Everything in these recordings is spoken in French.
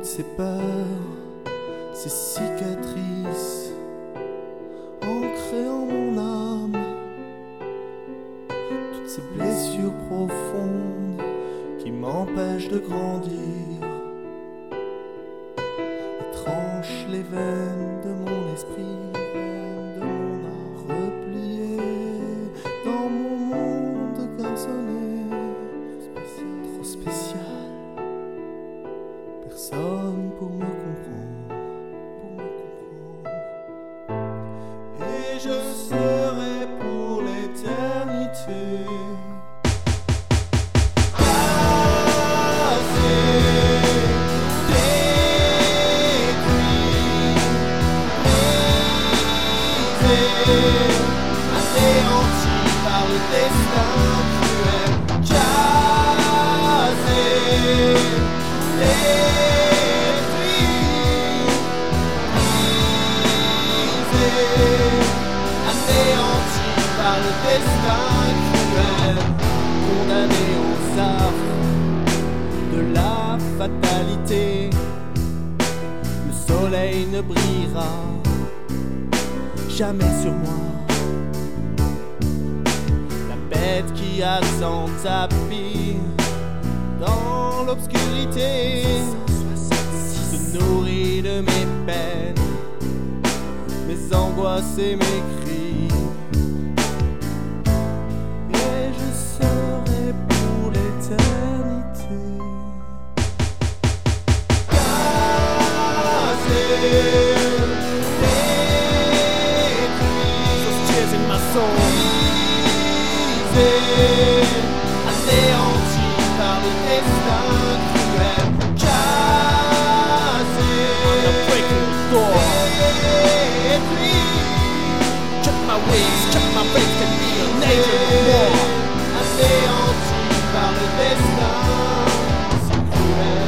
ces peurs, ces cicatrices ancrées en mon âme, toutes ces blessures profondes qui m'empêchent de grandir et tranchent les veines de mon esprit, de mon art, replié dans mon monde garçonné, trop spécial. Personne pour me comprendre, et je serai pour l'éternité cassé, détruit, brisé, anéanti par le destin cruel, cassé, anéanti par le destin cruel, condamné aux affres de la fatalité. Le soleil ne brillera jamais sur moi. La bête qui attend tapis dans l'obscurité se nourrit de mes peines, mes angoisses et mes cris, et je serai pour l'éternité cassé, détruit, those tears in my soul, brisé, anéanti par le destin cruel, cassé, I'm breaking the door. Check my wings, check my face, can be a nation of war. Anéanti par le destin si cruel.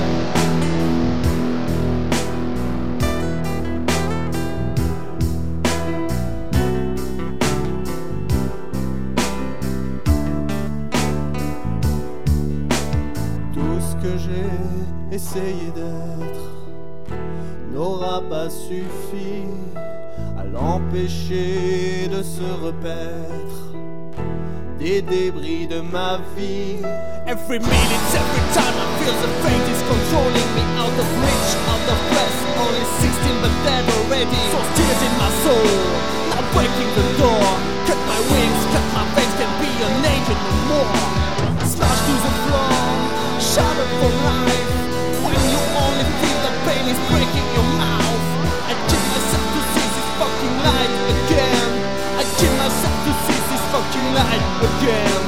Tout ce que j'ai essayé d'être n'aura pas suffi à l'empêcher de se repaître des débris de ma vie. Every minute, every time I feel the fate is controlling me, out of reach, out of breath. Only 16 but dead already. So tears in my soul, now breaking the door. Cut my wings, cut my face, can be an angel no more. Smashed to the floor, shattered for life. When you only feel the pain is breaking your mouth. I kill myself to see this fucking light again. I kill myself to see this fucking light again.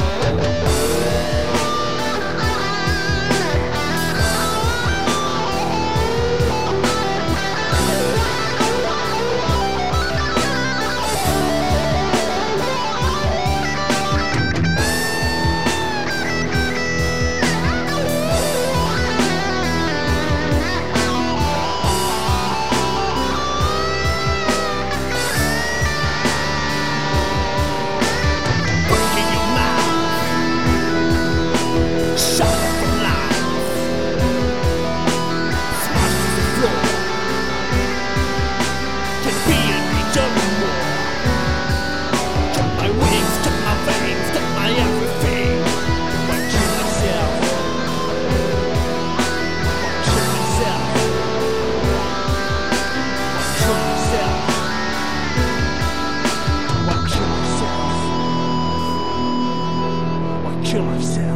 Kill myself.